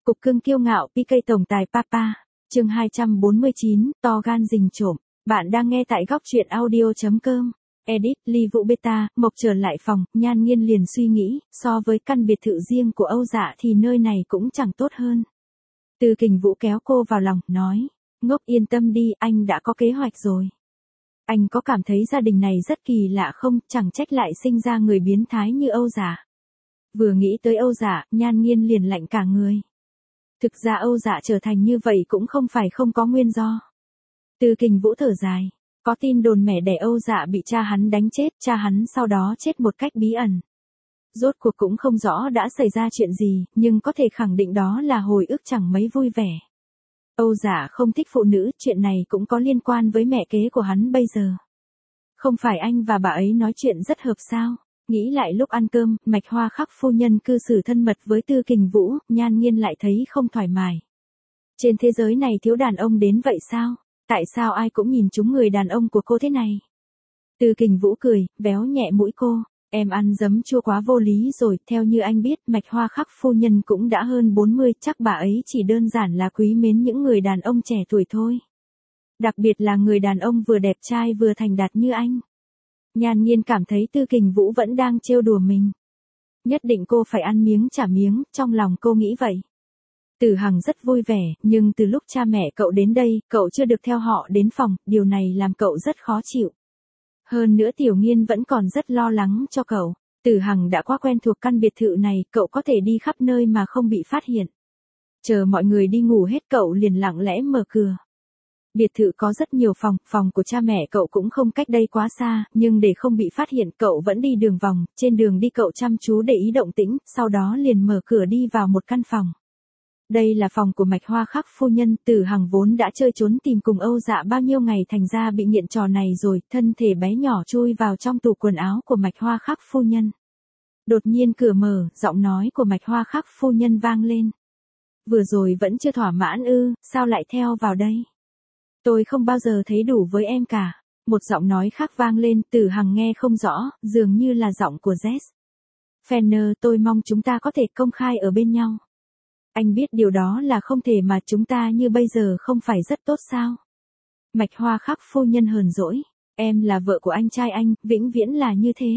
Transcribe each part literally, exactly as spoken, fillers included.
Cục cưng kiêu ngạo pê ca tổng tài Papa, chương hai trăm bốn mươi chín, to gan rình trộm. Bạn đang nghe tại góc truyện audio chấm com. Edit, Ly Vũ Beta, Mộc trở lại phòng, Nhan Nghiên liền suy nghĩ, so với căn biệt thự riêng của Âu Dạ thì nơi này cũng chẳng tốt hơn. Từ Kình Vũ kéo cô vào lòng, nói, ngốc yên tâm đi, anh đã có kế hoạch rồi. Anh có cảm thấy gia đình này rất kỳ lạ không, chẳng trách lại sinh ra người biến thái như Âu Dạ. Vừa nghĩ tới Âu Dạ, Nhan Nghiên liền lạnh cả người. Thực ra Âu Dạ trở thành như vậy cũng không phải không có nguyên do. Từ Kình Vũ thở dài, có tin đồn mẹ đẻ Âu Dạ bị cha hắn đánh chết, cha hắn sau đó chết một cách bí ẩn. Rốt cuộc cũng không rõ đã xảy ra chuyện gì, nhưng có thể khẳng định đó là hồi ức chẳng mấy vui vẻ. Âu Dạ không thích phụ nữ, chuyện này cũng có liên quan với mẹ kế của hắn bây giờ. Không phải anh và bà ấy nói chuyện rất hợp sao? Nghĩ lại lúc ăn cơm, Mạch Hoa Khắc phu nhân cư xử thân mật với Tư Kình Vũ, Nhan Nghiên lại thấy không thoải mái. Trên thế giới này thiếu đàn ông đến vậy sao? Tại sao ai cũng nhìn trúng người đàn ông của cô thế này? Tư Kình Vũ cười, véo nhẹ mũi cô, em ăn giấm chua quá vô lý rồi, theo như anh biết, Mạch Hoa Khắc phu nhân cũng đã hơn bốn mươi, chắc bà ấy chỉ đơn giản là quý mến những người đàn ông trẻ tuổi thôi. Đặc biệt là người đàn ông vừa đẹp trai vừa thành đạt như anh. Nhan Nghiên cảm thấy Tư Kình Vũ vẫn đang trêu đùa mình. Nhất định cô phải ăn miếng trả miếng, trong lòng cô nghĩ vậy. Tử Hằng rất vui vẻ, nhưng từ lúc cha mẹ cậu đến đây, cậu chưa được theo họ đến phòng, điều này làm cậu rất khó chịu. Hơn nữa Tiểu Nghiên vẫn còn rất lo lắng cho cậu. Tử Hằng đã quá quen thuộc căn biệt thự này, cậu có thể đi khắp nơi mà không bị phát hiện. Chờ mọi người đi ngủ hết cậu liền lặng lẽ mở cửa. Biệt thự có rất nhiều phòng, phòng của cha mẹ cậu cũng không cách đây quá xa, nhưng để không bị phát hiện cậu vẫn đi đường vòng, trên đường đi cậu chăm chú để ý động tĩnh, sau đó liền mở cửa đi vào một căn phòng. Đây là phòng của Mạch Hoa Khắc phu nhân, Tử Hằng vốn đã chơi trốn tìm cùng Âu Dạ bao nhiêu ngày thành ra bị nghiện trò này rồi, thân thể bé nhỏ chui vào trong tủ quần áo của Mạch Hoa Khắc phu nhân. Đột nhiên cửa mở, giọng nói của Mạch Hoa Khắc phu nhân vang lên. Vừa rồi vẫn chưa thỏa mãn ư, sao lại theo vào đây? Tôi không bao giờ thấy đủ với em cả. Một giọng nói khác vang lên, Tử Hằng nghe không rõ, dường như là giọng của Jess. Fenner, tôi mong chúng ta có thể công khai ở bên nhau. Anh biết điều đó là không thể mà chúng ta như bây giờ không phải rất tốt sao? Mạch Hoa Khắc phu nhân hờn dỗi. Em là vợ của anh trai anh, vĩnh viễn là như thế.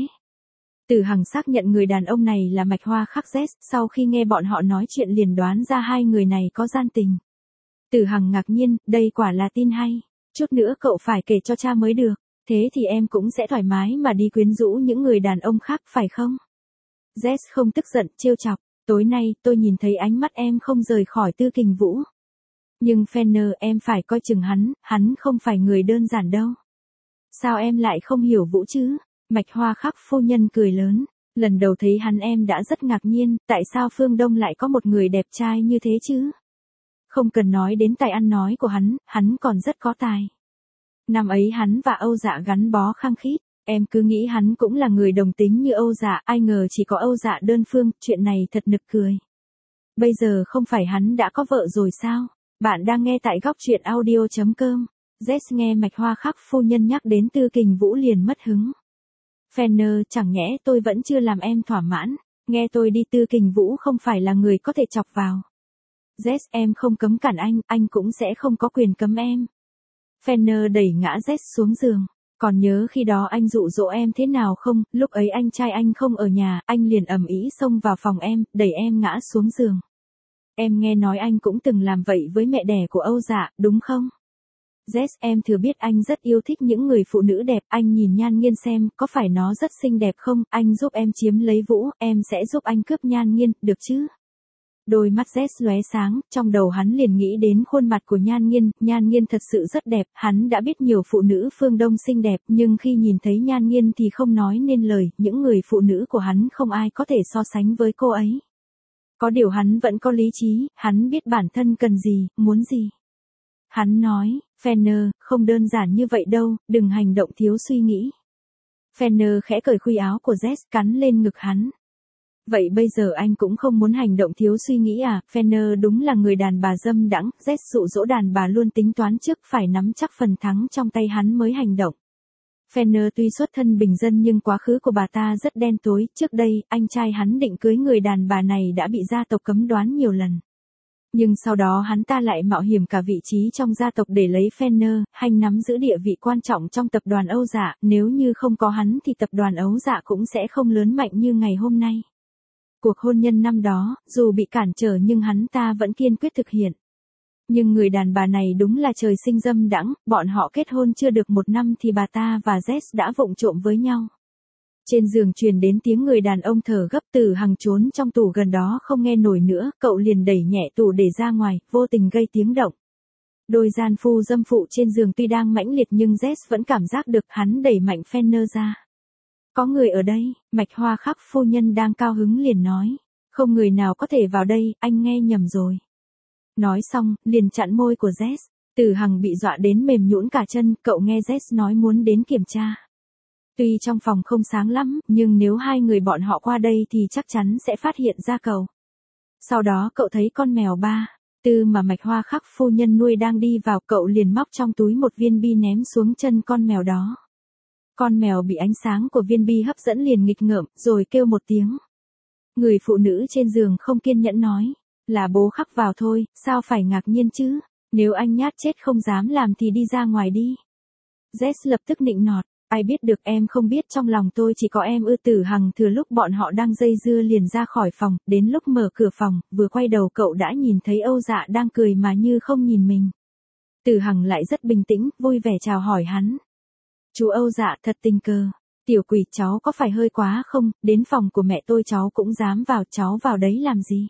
Tử Hằng xác nhận người đàn ông này là Mạch Hoa Khắc Jess, sau khi nghe bọn họ nói chuyện liền đoán ra hai người này có gian tình. Tử Hằng ngạc nhiên, đây quả là tin hay. Chút nữa cậu phải kể cho cha mới được, thế thì em cũng sẽ thoải mái mà đi quyến rũ những người đàn ông khác phải không? Jess không tức giận, trêu chọc, tối nay tôi nhìn thấy ánh mắt em không rời khỏi Tư Kình Vũ. Nhưng Fenner, em phải coi chừng hắn, hắn không phải người đơn giản đâu. Sao em lại không hiểu Vũ chứ? Mạch Hoa Khắc phu nhân cười lớn, lần đầu thấy hắn em đã rất ngạc nhiên, tại sao phương Đông lại có một người đẹp trai như thế chứ? Không cần nói đến tài ăn nói của hắn, hắn còn rất có tài. Năm ấy hắn và Âu Dạ gắn bó khăng khít, em cứ nghĩ hắn cũng là người đồng tính như Âu Dạ, ai ngờ chỉ có Âu Dạ đơn phương, chuyện này thật nực cười. Bây giờ không phải hắn đã có vợ rồi sao? Bạn đang nghe tại góc truyện audio chấm com. Jess nghe Mạch Hoa Khắc phu nhân nhắc đến Tư Kình Vũ liền mất hứng. Fenner, chẳng nhẽ tôi vẫn chưa làm em thỏa mãn, nghe tôi đi, Tư Kình Vũ không phải là người có thể chọc vào. Jess, em không cấm cản anh, anh cũng sẽ không có quyền cấm em. Fenner đẩy ngã Jess xuống giường. Còn nhớ khi đó anh dụ dỗ em thế nào không, lúc ấy anh trai anh không ở nhà, anh liền ầm ĩ xông vào phòng em, đẩy em ngã xuống giường. Em nghe nói anh cũng từng làm vậy với mẹ đẻ của Âu Dạ, đúng không? Jess, em thừa biết anh rất yêu thích những người phụ nữ đẹp, anh nhìn Nhan Nghiên xem, có phải nó rất xinh đẹp không, anh giúp em chiếm lấy Vũ, em sẽ giúp anh cướp Nhan Nghiên, được chứ? Đôi mắt Jess lóe sáng, trong đầu hắn liền nghĩ đến khuôn mặt của Nhan Nghiên, Nhan Nghiên thật sự rất đẹp, hắn đã biết nhiều phụ nữ phương Đông xinh đẹp, nhưng khi nhìn thấy Nhan Nghiên thì không nói nên lời, những người phụ nữ của hắn không ai có thể so sánh với cô ấy. Có điều hắn vẫn có lý trí, hắn biết bản thân cần gì, muốn gì. Hắn nói, Fenner, không đơn giản như vậy đâu, đừng hành động thiếu suy nghĩ. Fenner khẽ cởi khuy áo của Jess, cắn lên ngực hắn. Vậy bây giờ anh cũng không muốn hành động thiếu suy nghĩ à? Fenner đúng là người đàn bà dâm đãng, Jess dụ dỗ đàn bà luôn tính toán trước, phải nắm chắc phần thắng trong tay hắn mới hành động. Fenner tuy xuất thân bình dân nhưng quá khứ của bà ta rất đen tối, trước đây, anh trai hắn định cưới người đàn bà này đã bị gia tộc cấm đoán nhiều lần. Nhưng sau đó hắn ta lại mạo hiểm cả vị trí trong gia tộc để lấy Fenner, Hành nắm giữ địa vị quan trọng trong tập đoàn Âu Dạ, nếu như không có hắn thì tập đoàn Âu Dạ cũng sẽ không lớn mạnh như ngày hôm nay. Cuộc hôn nhân năm đó, dù bị cản trở nhưng hắn ta vẫn kiên quyết thực hiện. Nhưng người đàn bà này đúng là trời sinh dâm đãng, bọn họ kết hôn chưa được một năm thì bà ta và Jess đã vụng trộm với nhau. Trên giường truyền đến tiếng người đàn ông thở gấp. Tử Hằng trốn trong tủ gần đó không nghe nổi nữa, cậu liền đẩy nhẹ tủ để ra ngoài, vô tình gây tiếng động. Đôi gian phu dâm phụ trên giường tuy đang mãnh liệt nhưng Jess vẫn cảm giác được, hắn đẩy mạnh Fenner ra. Có người ở đây, Mạch Hoa Khắc phu nhân đang cao hứng liền nói. Không người nào có thể vào đây, anh nghe nhầm rồi. Nói xong, liền chặn môi của Jess. Tử Hằng bị dọa đến mềm nhũn cả chân, cậu nghe Jess nói muốn đến kiểm tra. Tuy trong phòng không sáng lắm, nhưng nếu hai người bọn họ qua đây thì chắc chắn sẽ phát hiện ra cậu. Sau đó cậu thấy con mèo ba, tư mà Mạch Hoa Khắc phu nhân nuôi đang đi vào, cậu liền móc trong túi một viên bi ném xuống chân con mèo đó. Con mèo bị ánh sáng của viên bi hấp dẫn liền nghịch ngợm, rồi kêu một tiếng. Người phụ nữ trên giường không kiên nhẫn nói, là bố Khắc vào thôi, sao phải ngạc nhiên chứ, nếu anh nhát chết không dám làm thì đi ra ngoài đi. Jess lập tức nịnh nọt, ai biết được, em không biết trong lòng tôi chỉ có em ư. Tử Hằng thừa lúc bọn họ đang dây dưa liền ra khỏi phòng, đến lúc mở cửa phòng, vừa quay đầu cậu đã nhìn thấy Âu Dạ đang cười mà như không nhìn mình. Tử Hằng lại rất bình tĩnh, vui vẻ chào hỏi hắn. Chú Âu Dạ thật tình cờ, tiểu quỷ cháu có phải hơi quá không, đến phòng của mẹ tôi cháu cũng dám vào, cháu vào đấy làm gì?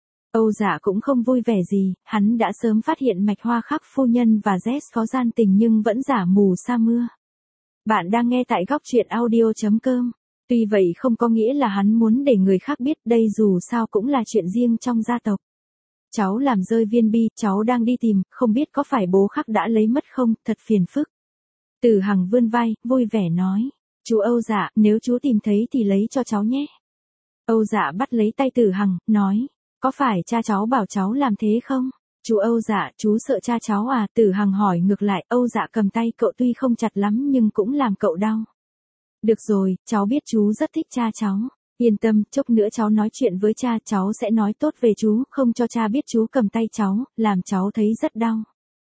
Âu Dạ cũng không vui vẻ gì, hắn đã sớm phát hiện Mạch Hoa Khắc phu nhân và Jess có gian tình nhưng vẫn giả mù sa mưa. Bạn đang nghe tại góc truyện audio chấm com. Tuy vậy không có nghĩa là hắn muốn để người khác biết, đây dù sao cũng là chuyện riêng trong gia tộc. Cháu làm rơi viên bi, cháu đang đi tìm, không biết có phải bố Khắc đã lấy mất không, thật phiền phức. Tử Hằng vươn vai, vui vẻ nói. Chú Âu Dạ, nếu chú tìm thấy thì lấy cho cháu nhé. Âu Dạ bắt lấy tay Tử Hằng, nói. Có phải cha cháu bảo cháu làm thế không? Chú Âu Dạ, chú sợ cha cháu à? Tử Hằng hỏi ngược lại. Âu Dạ cầm tay cậu tuy không chặt lắm nhưng cũng làm cậu đau. Được rồi, cháu biết chú rất thích cha cháu. Yên tâm, chốc nữa cháu nói chuyện với cha, cháu sẽ nói tốt về chú, không cho cha biết chú cầm tay cháu, làm cháu thấy rất đau.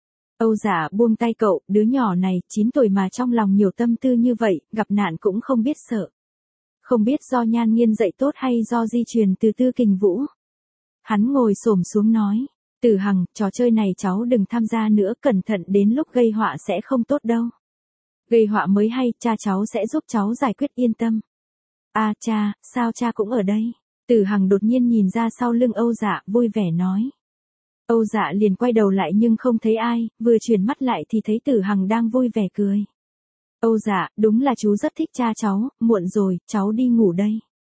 Âu Dạ buông tay cậu, đứa nhỏ này, chín tuổi mà trong lòng nhiều tâm tư như vậy, gặp nạn cũng không biết sợ. Không biết do Nhan Nghiên dạy tốt hay do di truyền từ Tư Kình Vũ. Hắn ngồi xổm xuống nói. Tử Hằng, trò chơi này cháu đừng tham gia nữa, cẩn thận đến lúc gây họa sẽ không tốt đâu. Gây họa mới hay, cha cháu sẽ giúp cháu giải quyết, yên tâm. À cha, sao cha cũng ở đây? Tử Hằng đột nhiên nhìn ra sau lưng Âu Dạ, vui vẻ nói. Âu Dạ liền quay đầu lại nhưng không thấy ai, vừa chuyển mắt lại thì thấy Tử Hằng đang vui vẻ cười. Âu Dạ, đúng là chú rất thích cha cháu, muộn rồi, cháu đi ngủ đây.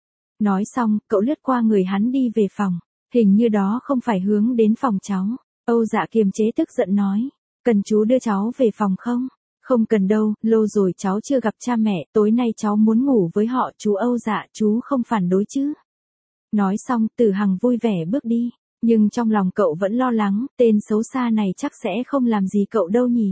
Nói xong, cậu lướt qua người hắn đi về phòng. Hình như đó không phải hướng đến phòng cháu. Âu Dạ kiềm chế tức giận nói. Cần chú đưa cháu về phòng không? Không cần đâu, lâu rồi cháu chưa gặp cha mẹ, tối nay cháu muốn ngủ với họ. Chú Âu Dạ, chú không phản đối chứ? Nói xong, Tử Hằng vui vẻ bước đi. Nhưng trong lòng cậu vẫn lo lắng, tên xấu xa này chắc sẽ không làm gì cậu đâu nhỉ.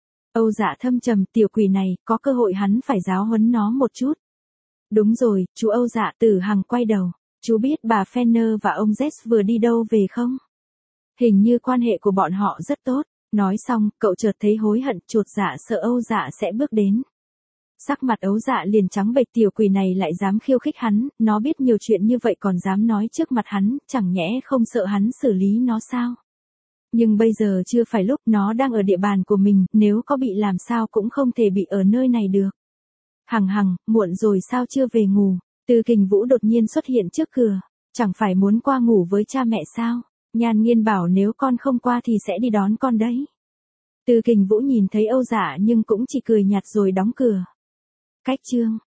Âu Dạ thâm trầm, tiểu quỷ này, có cơ hội hắn phải giáo huấn nó một chút. Đúng rồi, chú Âu Dạ. Tử Hằng quay đầu. Chú biết bà Fenner và ông Jess vừa đi đâu về không? Hình như quan hệ của bọn họ rất tốt. Nói xong, cậu chợt thấy hối hận, chột dạ sợ Âu Dạ sẽ bước đến. Sắc mặt Âu Dạ liền trắng bệch, tiểu quỷ này lại dám khiêu khích hắn, nó biết nhiều chuyện như vậy còn dám nói trước mặt hắn, chẳng nhẽ không sợ hắn xử lý nó sao? Nhưng bây giờ chưa phải lúc, nó đang ở địa bàn của mình, nếu có bị làm sao cũng không thể bị ở nơi này được. Hằng Hằng, muộn rồi sao chưa về ngủ? Tư Kình Vũ đột nhiên xuất hiện trước cửa, chẳng phải muốn qua ngủ với cha mẹ sao? Nhan Nghiên bảo nếu con không qua thì sẽ đi đón con đấy. Tư Kình Vũ nhìn thấy Âu Dạ nhưng cũng chỉ cười nhạt rồi đóng cửa. Cách chương